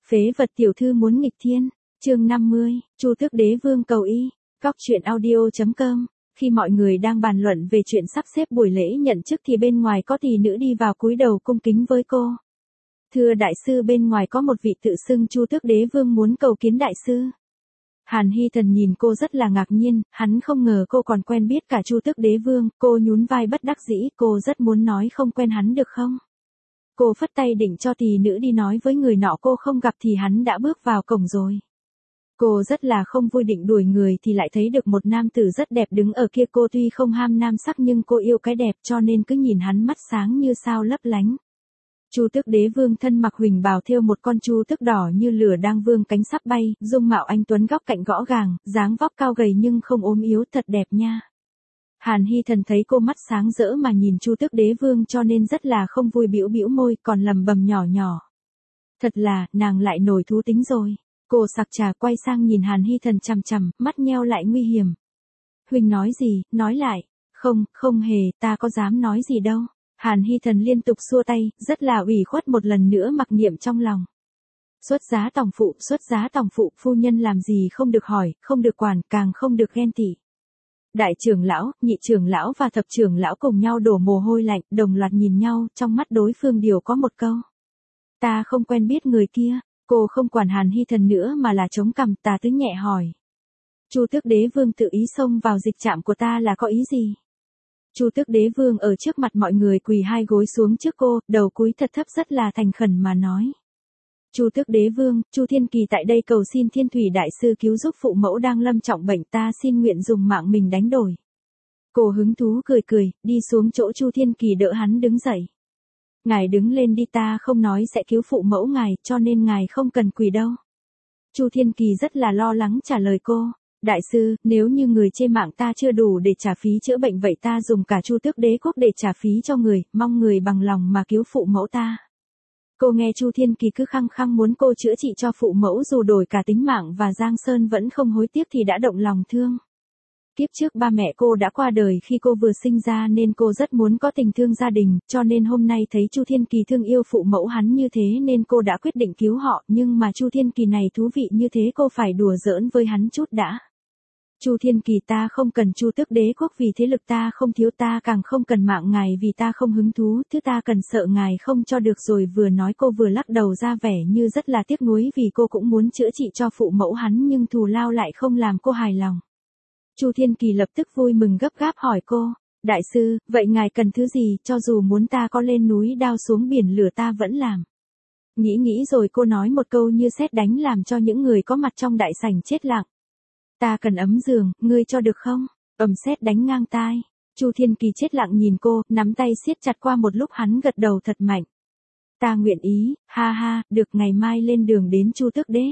Phế vật tiểu thư muốn nghịch thiên. Chương 50, Chu Tước Đế Vương cầu y. Góc truyện audio.com. Khi mọi người đang bàn luận về chuyện sắp xếp buổi lễ nhận chức thì bên ngoài có tỷ nữ đi vào cúi đầu cung kính với cô. Thưa đại sư, bên ngoài có một vị tự xưng Chu Tước Đế Vương muốn cầu kiến đại sư. Hàn Hy Thần nhìn cô rất là ngạc nhiên, hắn không ngờ cô còn quen biết cả Chu Tước Đế Vương, cô nhún vai bất đắc dĩ, cô rất muốn nói không quen hắn được không? Cô phất tay định cho tỷ nữ đi nói với người nọ cô không gặp thì hắn đã bước vào cổng rồi. Cô rất là không vui định đuổi người thì lại thấy được một nam tử rất đẹp đứng ở kia, cô tuy không ham nam sắc nhưng cô yêu cái đẹp cho nên cứ nhìn hắn mắt sáng như sao lấp lánh. Chu Tước Đế Vương thân mặc huỳnh bào thêu một con chu tước đỏ như lửa đang vươn cánh sắp bay, dung mạo anh tuấn góc cạnh gõ gàng, dáng vóc cao gầy nhưng không ốm yếu, thật đẹp nha. Hàn Hy Thần thấy cô mắt sáng rỡ mà nhìn Chu Tước Đế Vương cho nên rất là không vui, bĩu bĩu môi còn lẩm bẩm nhỏ nhỏ. Thật là, nàng lại nổi thú tính rồi. Cô sặc trà quay sang nhìn Hàn Hy Thần chằm chằm, mắt nheo lại nguy hiểm. Huỳnh nói gì, nói lại. Không hề, ta có dám nói gì đâu. Hàn Hy Thần liên tục xua tay, rất là ủy khuất, một lần nữa mặc niệm trong lòng. Xuất giá tòng phụ, phu nhân làm gì không được hỏi, không được quản, càng không được ghen tị. Đại trưởng lão, nhị trưởng lão và thập trưởng lão cùng nhau đổ mồ hôi lạnh, đồng loạt nhìn nhau, trong mắt đối phương đều có một câu. Ta không quen biết người kia. Cô không quản Hàn Hy Thần nữa mà là chống cằm, tà tứ nhẹ hỏi. Chu Tước Đế Vương tự ý xông vào dịch trạm của ta là có ý gì? Chu Tước Đế Vương ở trước mặt mọi người quỳ hai gối xuống trước cô, đầu cúi thật thấp rất là thành khẩn mà nói. Chu Tước Đế Vương, Chu Thiên Kỳ tại đây cầu xin Thiên Thủy đại sư cứu giúp phụ mẫu đang lâm trọng bệnh, ta xin nguyện dùng mạng mình đánh đổi. Cô hứng thú cười, đi xuống chỗ Chu Thiên Kỳ đỡ hắn đứng dậy. Ngài đứng lên đi, ta không nói sẽ cứu phụ mẫu ngài, cho nên ngài không cần quỳ đâu. Chu Thiên Kỳ rất là lo lắng trả lời cô. Đại sư, nếu như người chê mạng ta chưa đủ để trả phí chữa bệnh vậy ta dùng cả Chu Tước Đế quốc để trả phí cho người, mong người bằng lòng mà cứu phụ mẫu ta. Cô nghe Chu Thiên Kỳ cứ khăng khăng muốn cô chữa trị cho phụ mẫu dù đổi cả tính mạng và Giang Sơn vẫn không hối tiếc thì đã động lòng thương. Kiếp trước ba mẹ cô đã qua đời khi cô vừa sinh ra nên cô rất muốn có tình thương gia đình, cho nên hôm nay thấy Chu Thiên Kỳ thương yêu phụ mẫu hắn như thế nên cô đã quyết định cứu họ, nhưng mà Chu Thiên Kỳ này thú vị như thế cô phải đùa giỡn với hắn chút đã. Chu Thiên Kỳ, ta không cần Chu Tước Đế quốc vì thế lực ta không thiếu, ta càng không cần mạng ngài vì ta không hứng thú, thứ ta cần sợ ngài không cho được rồi. Vừa nói cô vừa lắc đầu ra vẻ như rất là tiếc nuối vì cô cũng muốn chữa trị cho phụ mẫu hắn nhưng thù lao lại không làm cô hài lòng. Chu Thiên Kỳ lập tức vui mừng gấp gáp hỏi cô, đại sư, vậy ngài cần thứ gì, cho dù muốn ta có lên núi đao xuống biển lửa ta vẫn làm. Nghĩ rồi cô nói một câu như sét đánh làm cho những người có mặt trong đại sảnh chết lặng. Ta cần ấm giường, ngươi cho được không? Sét đánh ngang tai. Chu Thiên Kỳ chết lặng nhìn cô, nắm tay siết chặt qua một lúc hắn gật đầu thật mạnh. Ta nguyện ý, ha ha, được, ngày mai lên đường đến Chu Tước Đế.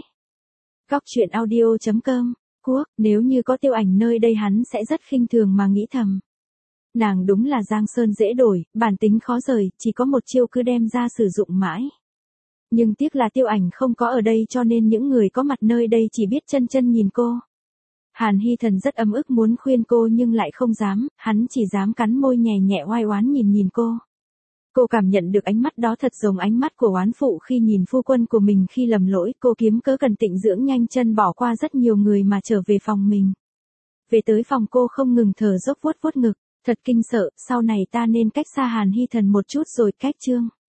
Góc truyện audio.com. Quốc, nếu như có Tiêu Ảnh nơi đây hắn sẽ rất khinh thường mà nghĩ thầm. Nàng đúng là Giang Sơn dễ đổi, bản tính khó rời, chỉ có một chiêu cứ đem ra sử dụng mãi. Nhưng tiếc là Tiêu Ảnh không có ở đây cho nên những người có mặt nơi đây chỉ biết chân nhìn cô. Hàn Hy Thần rất ấm ức muốn khuyên cô nhưng lại không dám, hắn chỉ dám cắn môi nhẹ oai oán nhìn cô. Cô cảm nhận được ánh mắt đó thật giống ánh mắt của oán phụ khi nhìn phu quân của mình khi lầm lỗi, cô kiếm cớ cần tịnh dưỡng nhanh chân bỏ qua rất nhiều người mà trở về phòng mình. Về tới phòng cô không ngừng thở dốc vuốt ngực, thật kinh sợ, sau này ta nên cách xa Hàn Hy Thần một chút rồi cách chương.